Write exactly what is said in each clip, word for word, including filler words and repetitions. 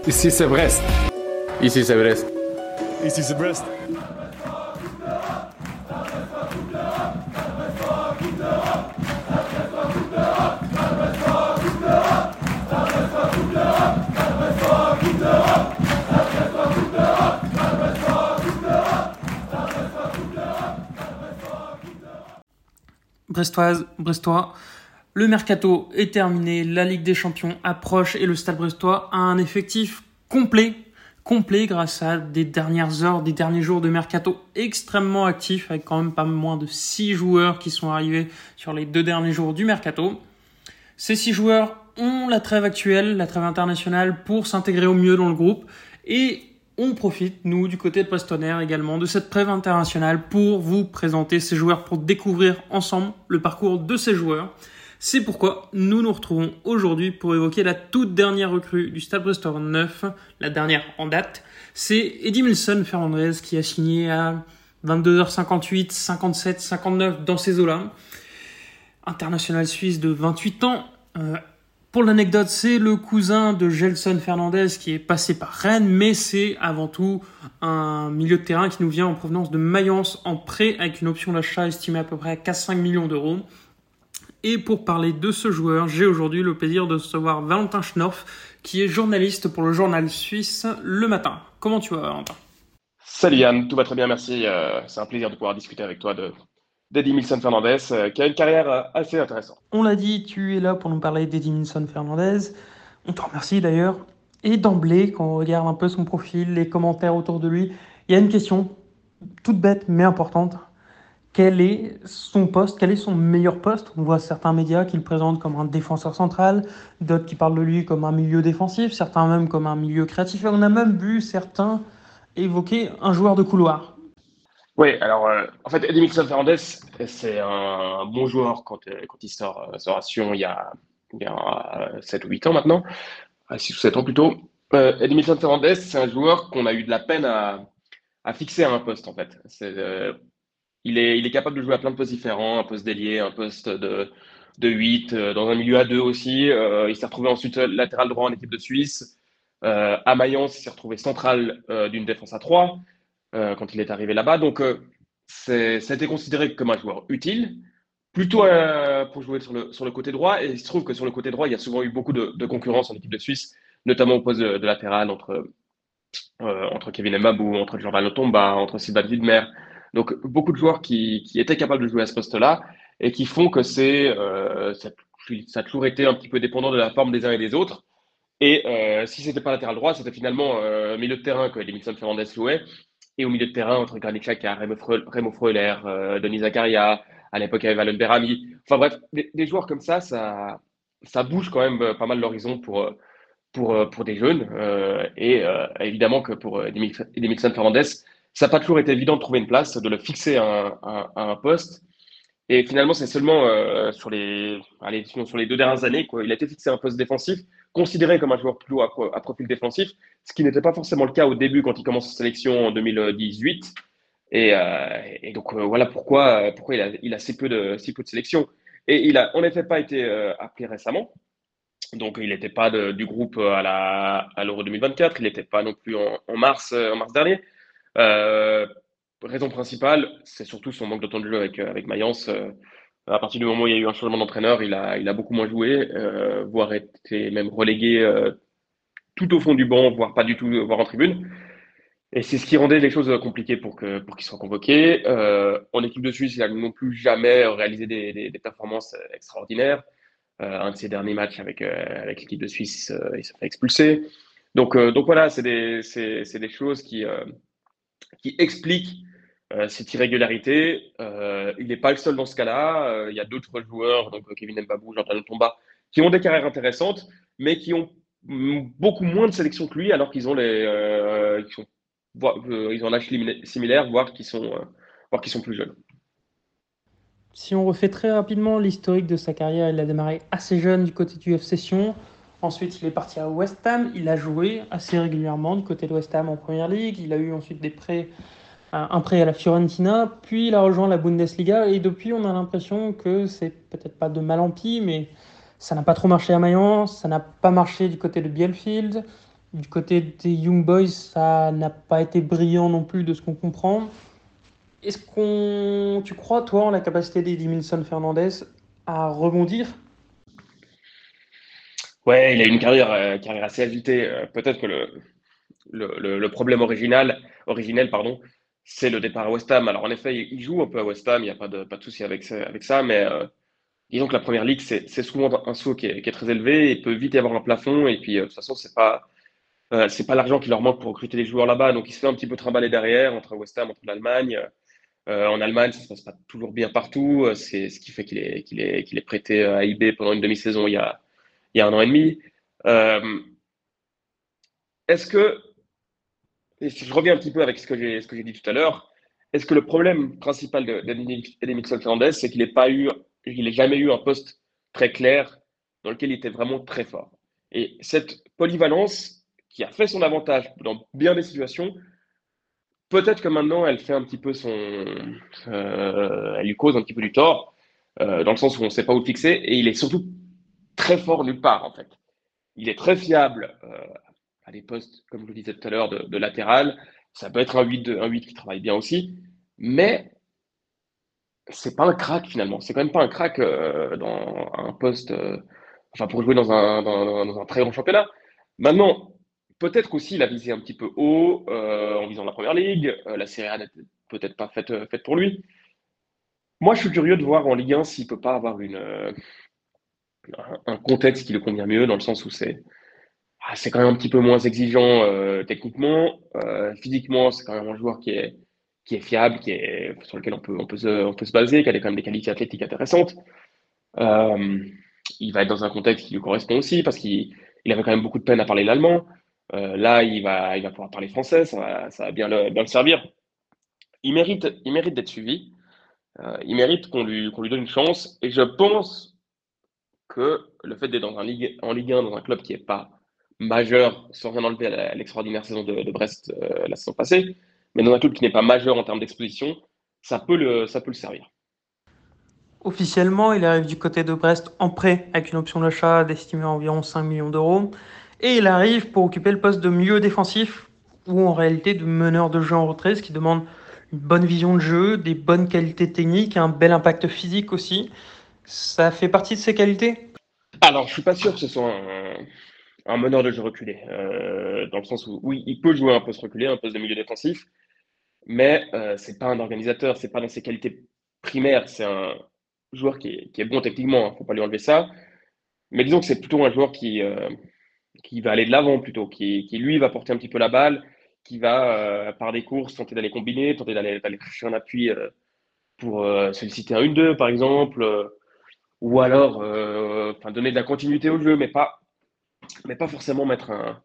Ici c'est Brest. Ici c'est Brest. Ici c'est Brest. Brestoise, Brestois, le mercato est terminé, la Ligue des Champions approche et le Stade Brestois a un effectif complet, complet grâce à des dernières heures, des derniers jours de mercato extrêmement actifs avec quand même pas moins de six joueurs qui sont arrivés sur les deux derniers jours du mercato. Ces six joueurs ont la trêve actuelle, la trêve internationale pour s'intégrer au mieux dans le groupe et on profite, nous, du côté de Prestonner également, de cette trêve internationale pour vous présenter ces joueurs, pour découvrir ensemble le parcours de ces joueurs. C'est pourquoi nous nous retrouvons aujourd'hui pour évoquer la toute dernière recrue du Stade Brestois neuf, la dernière en date. C'est Edimilson Fernandez qui a signé à vingt-deux heures cinquante-huit, cinquante-sept, cinquante-neuf dans ces eaux-là. International suisse de vingt-huit ans. Euh, Pour l'anecdote, c'est le cousin de Gelson Fernandez qui est passé par Rennes, mais c'est avant tout un milieu de terrain qui nous vient en provenance de Mayence en prêt avec une option d'achat estimée à peu près à quatre à cinq millions d'euros. Et pour parler de ce joueur, j'ai aujourd'hui le plaisir de recevoir Valentin Schnorf, qui est journaliste pour le journal suisse Le Matin. Comment tu vas, Valentin ? Salut Yann, tout va très bien, merci. Euh, c'est un plaisir de pouvoir discuter avec toi de d'Edimilson Fernandez, euh, qui a une carrière euh, assez intéressante. On l'a dit, tu es là pour nous parler d'Edimilson Fernandez. On te remercie d'ailleurs. Et d'emblée, quand on regarde un peu son profil, les commentaires autour de lui, il y a une question toute bête mais importante. Quel est son poste ? Quel est son meilleur poste ? On voit certains médias qui le présentent comme un défenseur central, d'autres qui parlent de lui comme un milieu défensif, certains même comme un milieu créatif. Et on a même vu certains évoquer un joueur de couloir. Oui, alors euh, en fait, Edimilson Fernandez, c'est un bon joueur quand, euh, quand il sort, euh, sort à Sion il y a, il y a euh, sept ou huit ans maintenant, à six ou sept ans plutôt. Euh, Edimilson Fernandez, c'est un joueur qu'on a eu de la peine à, à fixer à un poste en fait. C'est, euh, il est, il est capable de jouer à plein de postes différents, un poste d'ailier, un poste de, de huit, euh, dans un milieu à deux aussi. Euh, il s'est retrouvé ensuite latéral droit en équipe de Suisse. Euh, à Mayence, il s'est retrouvé central euh, d'une défense à trois euh, quand il est arrivé là-bas. Donc, euh, c'est, ça a été considéré comme un joueur utile, plutôt euh, pour jouer sur le, sur le côté droit. Et il se trouve que sur le côté droit, il y a souvent eu beaucoup de, de concurrence en équipe de Suisse, notamment au poste de, de latéral entre, euh, entre Kevin Mbabou, entre Jordan Lotomba, entre Sylvain Widmer. Donc, beaucoup de joueurs qui, qui étaient capables de jouer à ce poste-là et qui font que c'est, euh, ça, ça a toujours été un petit peu dépendant de la forme des uns et des autres. Et euh, si c'était pas latéral droit, c'était finalement euh, milieu de terrain que Edimilson Fernandez jouait. Et au milieu de terrain, entre Granit Xhaka, Remo Freuler, Remo Freuler, euh, Denis Zakaria, à l'époque il y avait Valen Berami. Enfin bref, des, des joueurs comme ça, ça, ça bouge quand même euh, pas mal l'horizon pour, euh, pour, euh, pour des jeunes. Euh, et euh, évidemment que pour euh, Edimilson Fernandez, ça n'a pas toujours été évident de trouver une place, de le fixer à un, à, à un poste. Et finalement, c'est seulement euh, sur les, allez, sur les deux dernières années, quoi, il a été fixé à un poste défensif, considéré comme un joueur plutôt à, à profil défensif, ce qui n'était pas forcément le cas au début quand il commence sa sélection en deux mille dix-huit. Et, euh, et donc euh, voilà pourquoi, pourquoi il, a, il a si peu de, si peu de sélections. Et il a en effet pas été euh, appelé récemment. Donc il n'était pas de, du groupe à la à l'Euro deux mille vingt-quatre, il n'était pas non plus en, en mars en mars dernier. Euh, Raison principale, c'est surtout son manque de temps de jeu avec avec Mayence. Euh, à partir du moment où il y a eu un changement d'entraîneur, il a il a beaucoup moins joué, euh, voire été même relégué euh, tout au fond du banc, voire pas du tout, voire en tribune. Et c'est ce qui rendait les choses compliquées pour que pour qu'il soit convoqué. Euh, en équipe de Suisse, il n'a non plus jamais réalisé des, des, des performances extraordinaires. Euh, un de ses derniers matchs avec, euh, avec l'équipe de Suisse, euh, il s'est fait expulser. Donc, euh, donc voilà, c'est des, c'est, c'est des choses qui, euh, qui expliquent euh, cette irrégularité. Euh, il n'est pas le seul dans ce cas-là. Euh, il y a d'autres joueurs, donc Kevin Mbabou, Jordan Tomba, qui ont des carrières intéressantes, mais qui ont beaucoup moins de sélection que lui, alors qu'ils ont les, euh, qui sont, voire, euh, ils ont un âge similaire, voire qui sont, euh, voire qui sont plus jeunes. Si on refait très rapidement l'historique de sa carrière, il a démarré assez jeune du côté du F C Sion. Ensuite, il est parti à West Ham. Il a joué assez régulièrement du côté de West Ham en Première Ligue. Il a eu ensuite des prêts, un prêt à la Fiorentina. Puis il a rejoint la Bundesliga. Et depuis, on a l'impression que c'est peut-être pas de mal en pis, mais ça n'a pas trop marché à Mayence. Ça n'a pas marché du côté de Bielefeld. Du côté des Young Boys, ça n'a pas été brillant non plus de ce qu'on comprend. Est-ce qu'on, tu crois, toi, en la capacité d'Edimilson Fernandez à rebondir? Ouais, il a une carrière, euh, carrière assez agitée. Euh, peut-être que le, le, le, le problème original, originel, pardon, c'est le départ à West Ham. Alors en effet, il il joue un peu à West Ham, il n'y a pas de, pas de souci avec ça, avec ça, mais euh, disons que la première ligue, c'est c'est souvent un saut qui est, qui est très élevé, et il peut vite y avoir un plafond, et puis euh, de toute façon, c'est pas, euh, c'est pas l'argent qui leur manque pour recruter des joueurs là-bas, donc il se fait un petit peu trimballer derrière, entre West Ham, entre l'Allemagne. Euh, en Allemagne, ça se passe pas toujours bien partout, euh, c'est ce qui fait qu'il est, qu'il est, qu'il est prêté euh, à I B pendant une demi-saison il y a, il y a un an et demi. Euh, est-ce que, et si je reviens un petit peu avec ce que j'ai, ce que j'ai dit tout à l'heure, est-ce que le problème principal de d'Edmilson Fernandez, c'est qu'il n'ait pas eu, il n'ait jamais eu un poste très clair dans lequel il était vraiment très fort. Et cette polyvalence qui a fait son avantage dans bien des situations, peut-être que maintenant elle fait un petit peu son, euh, elle lui cause un petit peu du tort, euh, dans le sens où on ne sait pas où le fixer, et il est surtout très fort nulle part en fait. Il est très fiable euh, à des postes, comme je le disais tout à l'heure, de, de latéral. Ça peut être un huit, de, un huit qui travaille bien aussi, mais c'est pas un crack finalement. C'est quand même pas un crack euh, dans un poste, euh, enfin pour jouer dans un, dans, dans un très grand championnat. Maintenant, peut-être qu'aussi il a visé un petit peu haut euh, en visant la première ligue. Euh, la Serie A n'est peut-être pas faite, euh, faite pour lui. Moi, je suis curieux de voir en Ligue un s'il peut pas avoir une, euh, un un contexte qui le convient mieux, dans le sens où c'est ah, c'est quand même un petit peu moins exigeant euh, techniquement. Euh, physiquement, c'est quand même un joueur qui est, qui est fiable, qui est, sur lequel on peut, on peut se, on peut se baser, qui a des- quand même des qualités athlétiques intéressantes. Euh, il va être dans un contexte qui lui correspond aussi, parce qu'il il avait quand même beaucoup de peine à parler l'allemand. Euh, là, il va, il va pouvoir parler français, ça va, ça va bien le, bien le servir. Il mérite, il mérite d'être suivi. Euh, il mérite qu'on lui, qu'on lui donne une chance. Et je pense que le fait d'être dans un ligue, en Ligue un, dans un club qui n'est pas majeur, sans rien enlever à la- à l'extraordinaire saison de, de Brest euh, la saison passée, mais dans un club qui n'est pas majeur en termes d'exposition, ça peut le, ça peut le servir. Officiellement, il arrive du côté de Brest en prêt avec une option d'achat estimée à environ cinq millions d'euros. Et il arrive pour occuper le poste de milieu défensif ou en réalité de meneur de jeu en retrait, ce qui demande une bonne vision de jeu, des bonnes qualités techniques, un bel impact physique aussi. Ça fait partie de ses qualités. Alors, je suis pas sûr que ce soit un, un meneur de jeu reculé, euh, dans le sens où, oui, il peut jouer un poste reculé, un poste de milieu défensif, mais euh, c'est pas un organisateur, c'est pas dans ses qualités primaires. C'est un joueur qui est, qui est bon techniquement, hein, faut pas lui enlever ça. Mais disons que c'est plutôt un joueur qui, euh, qui va aller de l'avant plutôt, qui, qui lui va porter un petit peu la balle, qui va euh, par des courses tenter d'aller combiner, tenter d'aller d'aller chercher un appui euh, pour euh, solliciter un une deux par exemple, euh, ou alors euh, enfin, donner de la continuité au jeu, mais pas, mais pas forcément mettre, un,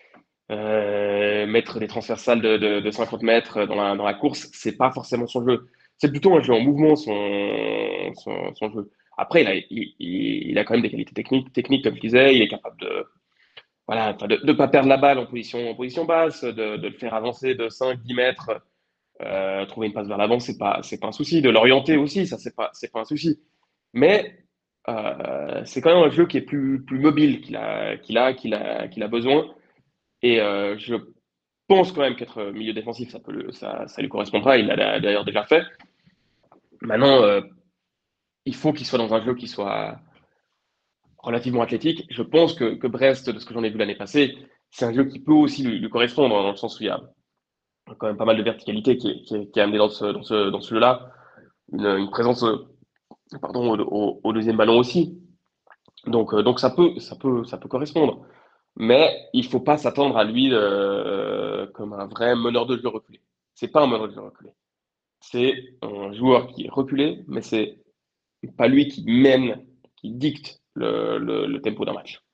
euh, mettre des transversales de, de, de cinquante mètres dans la, dans la course, c'est pas forcément son jeu. C'est plutôt un jeu en mouvement, son, son, son jeu. Après, il a, il, il a quand même des qualités techniques, techniques, comme je disais, il est capable de, voilà, enfin, de ne pas perdre la balle en position, en position basse, de, de le faire avancer de cinq dix mètres, euh, trouver une passe vers l'avant, c'est pas, c'est pas un souci. De l'orienter aussi, ça, c'est pas, c'est pas un souci. Mais euh, c'est quand même un jeu qui est plus, plus mobile qu'il a, qu'il a, qu'il a, qu'il a besoin. Et euh, je pense quand même qu'être milieu défensif, ça, peut le- ça, ça lui correspondra. Il l'a d'ailleurs déjà fait. Maintenant, euh, il faut qu'il soit dans un jeu qui soit relativement athlétique. Je pense que, que Brest, de ce que j'en ai vu l'année passée, c'est un jeu qui peut aussi lui, lui correspondre, dans le sens où il y a quand même pas mal de verticalité qui est, qui est, qui est amenée dans ce, dans ce, dans ce jeu-là. Une, une présence euh, pardon, au, au, au deuxième ballon aussi. Donc, euh, donc ça peut, ça peut, ça peut correspondre. Mais il faut pas s'attendre à lui euh, comme un vrai meneur de jeu reculé. C'est pas un meneur de jeu reculé. C'est un joueur qui est reculé, mais c'est pas lui qui mène, qui dicte le, le, le tempo d'un match.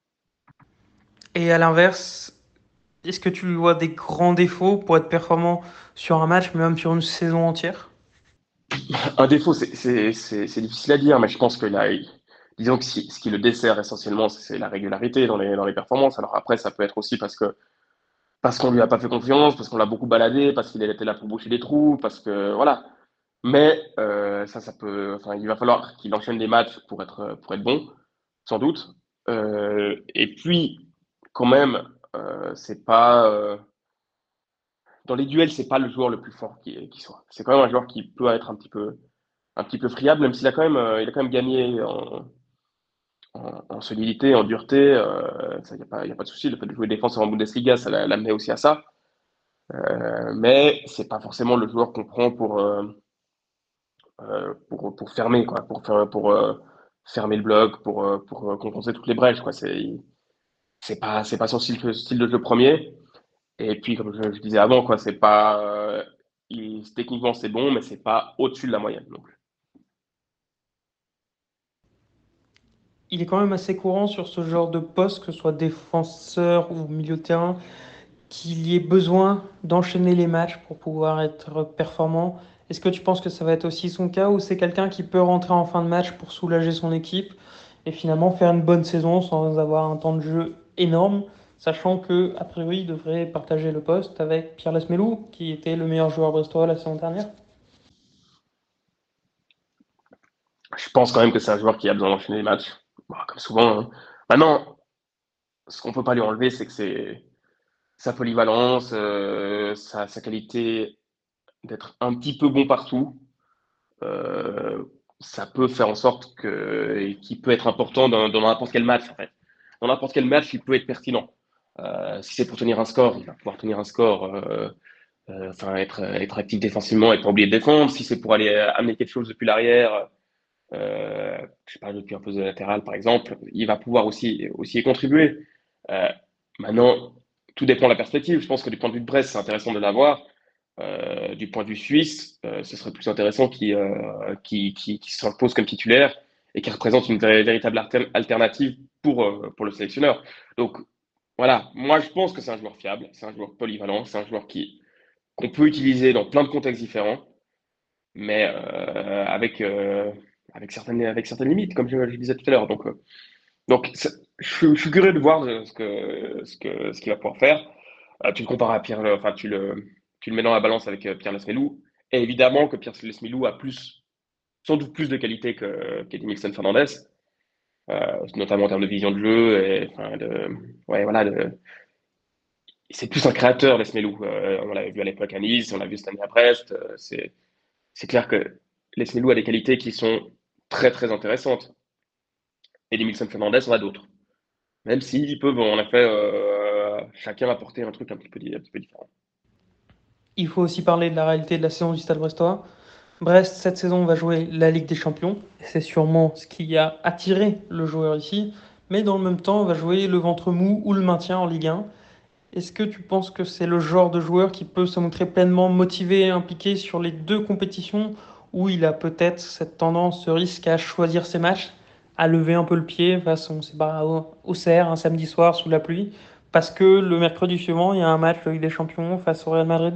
Et à l'inverse, est-ce que tu lui vois des grands défauts pour être performant sur un match, mais même sur une saison entière? Un défaut, c'est c'est- c'est- c'est difficile à dire, mais je pense que là, il- disons que si- ce qui le dessert essentiellement, c'est la régularité dans les, dans les performances. Alors après, ça peut être aussi parce que parce qu'on lui a pas fait confiance, parce qu'on l'a beaucoup baladé, parce qu'il était là pour boucher des trous, parce que voilà. Mais euh, ça, ça peut. Enfin, il va falloir qu'il enchaîne des matchs pour être pour être bon, sans doute. Euh, et puis, quand même, euh, euh, c'est pas euh, dans les duels, c'est pas le joueur le plus fort qui, qui soit. C'est quand même un joueur qui peut être un petit peu, un petit peu friable, même s'il a quand même, euh, il a quand même gagné en, en, en solidité, en dureté. Euh, ça, y a pas, y a pas de souci. Le fait de jouer défense en Bundesliga, ça l'a- l'amenait aussi à ça. Euh, mais c'est pas forcément le joueur qu'on prend pour, euh, euh, pour, pour fermer, quoi, pour faire, pour euh, fermer le bloc, pour, euh, pour euh, compenser toutes les brèches, quoi. C'est, c'est pas, c'est pas son style, style de jeu premier. Et puis, comme je, je disais avant, quoi, c'est pas, euh, il- techniquement c'est bon, mais c'est pas au-dessus de la moyenne non plus. Il est quand même assez courant sur ce genre de poste, que ce soit défenseur ou milieu de terrain, qu'il y ait besoin d'enchaîner les matchs pour pouvoir être performant. Est-ce que tu penses que ça va être aussi son cas ou c'est quelqu'un qui peut rentrer en fin de match pour soulager son équipe et finalement faire une bonne saison sans avoir un temps de jeu énorme, sachant que a priori il devrait partager le poste avec Pierre Lesmelou, qui était le meilleur joueur brestois la saison dernière? Je pense quand même que c'est un joueur qui a besoin d'enchaîner les matchs. Bon, comme souvent, hein. Maintenant, ce qu'on peut pas lui enlever, c'est que c'est sa polyvalence, euh, sa, sa qualité d'être un petit peu bon partout. Euh, Ça peut faire en sorte que qu'il peut être important dans, dans n'importe quel match, en fait. Dans n'importe quel match, il peut être pertinent. Euh, si c'est pour tenir un score, il va pouvoir tenir un score. Euh, euh, enfin, être, être actif défensivement et pas oublier de défendre. Si c'est pour aller euh, amener quelque chose depuis l'arrière, euh, je sais pas, depuis un poste de latéral par exemple, il va pouvoir aussi, aussi y contribuer. Euh, Maintenant, tout dépend de la perspective. Je pense que du point de vue de Brest, c'est intéressant de l'avoir. Euh, du point de vue suisse, euh, ce serait plus intéressant qu'il euh, qui, qui, qui s'impose comme titulaire et qui représente une vraie- véritable alter- alternative pour, euh, pour le sélectionneur. Donc voilà, moi je pense que c'est un joueur fiable, c'est un joueur polyvalent, c'est un joueur qui qu'on peut utiliser dans plein de contextes différents, mais euh, avec, euh, avec, certaines, avec certaines limites, comme je, je disais tout à l'heure. Donc, euh, donc c'est- je, suis je suis curieux de voir euh, ce que, ce que, ce qu'il va pouvoir faire. Euh, tu le compares à Pierre, Le- enfin, tu le, tu le mets dans la balance avec euh, Pierre Lesmelou. Et évidemment que Pierre Lesmelou a plus, sans doute plus de qualité que qu'Edmilson Fernandez, euh, notamment en termes de vision de jeu. Et, enfin, de, ouais, voilà, de, c'est plus un créateur, Lesmelou. Euh, on l'avait vu à l'époque à Nice, on l'a vu cette année à Brest. Euh, c'est c'est clair que Lesmelou a des qualités qui sont très très intéressantes. Et Emilson Fernandez en a d'autres. Même s'ils peuvent en effet euh, chacun apporter un truc un petit peu, un petit peu différent. Il faut aussi parler de la réalité de la saison du Stade brestois. Brest, cette saison, va jouer la Ligue des Champions. C'est sûrement ce qui a attiré le joueur ici. Mais dans le même temps, on va jouer le ventre mou ou le maintien en Ligue un. Est-ce que tu penses que c'est le genre de joueur qui peut se montrer pleinement motivé et impliqué sur les deux compétitions, où il a peut-être cette tendance, ce risque à choisir ses matchs, à lever un peu le pied face, on sait pas, au, au Cerf, un samedi soir sous la pluie, parce que le mercredi suivant, il y a un match de Ligue des Champions face au Real Madrid?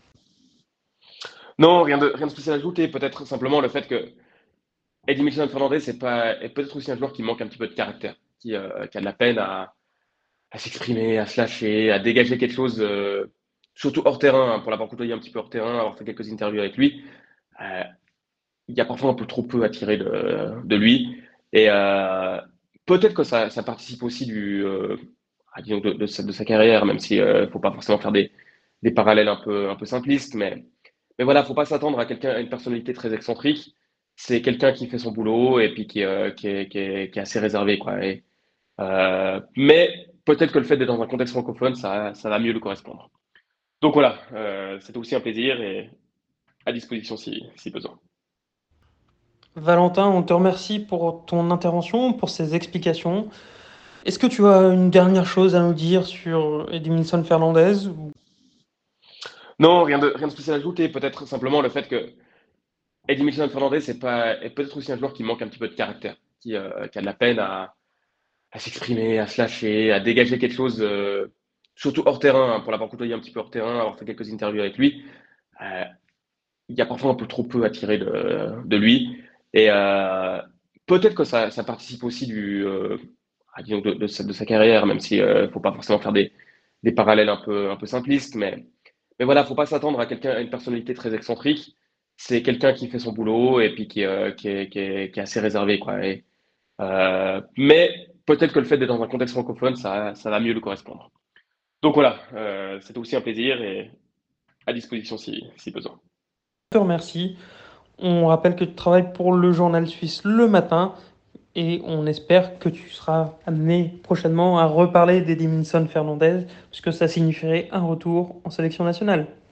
Non, rien de, rien de spécial à ajouter. Peut-être simplement le fait que Eddie Milson Fernandez c'est pas, est peut-être aussi un joueur qui manque un petit peu de caractère, qui, euh, qui a de la peine à, à s'exprimer, à se lâcher, à dégager quelque chose, euh, surtout hors terrain, hein, pour l'avoir côtoyé un petit peu hors terrain, avoir fait quelques interviews avec lui. Euh, il y a parfois un peu trop peu à tirer de, de lui. Et euh, peut-être que ça, ça participe aussi du, euh, ah, disons de, de, sa, de sa carrière, même si euh, faut pas forcément faire des, des parallèles un peu, un peu simplistes. Mais, mais voilà, faut pas s'attendre à quelqu'un, à une personnalité très excentrique. C'est quelqu'un qui fait son boulot et puis qui, euh, qui, est, qui, est, qui est assez réservé, quoi. Et, euh, mais peut-être que le fait d'être dans un contexte francophone, ça, ça va mieux lui correspondre. Donc voilà, euh, c'était aussi un plaisir et à disposition si, si besoin. Valentin, on te remercie pour ton intervention, pour ces explications. Est-ce que tu as une dernière chose à nous dire sur Edmilson Fernandez? Non, rien de, rien de spécial à ajouter. Peut-être simplement le fait que Eddie Milson Fernandez c'est pas, est peut-être aussi un joueur qui manque un petit peu de caractère, qui, euh, qui a de la peine à, à s'exprimer, à se lâcher, à dégager quelque chose, euh, surtout hors terrain, hein, pour l'avoir côtoyé un petit peu hors terrain, avoir fait quelques interviews avec lui. Euh, il y a parfois un peu trop peu à tirer de, de lui. Et euh, peut-être que ça, ça participe aussi du, euh, ah, disons de, de, sa, de sa carrière, même si euh, faut pas forcément faire des, des parallèles un peu, un peu simplistes. Mais, mais voilà, faut pas s'attendre à quelqu'un, à une personnalité très excentrique. C'est quelqu'un qui fait son boulot et puis qui, euh, qui, est, qui, est, qui est assez réservé, quoi. Et, euh, mais peut-être que le fait d'être dans un contexte francophone, ça, ça va mieux lui correspondre. Donc voilà, euh, c'était aussi un plaisir et à disposition si, si besoin. Je te remercie. On rappelle que tu travailles pour le journal suisse Le Matin et on espère que tu seras amené prochainement à reparler d'Edinson Fernandez, puisque ça signifierait un retour en sélection nationale.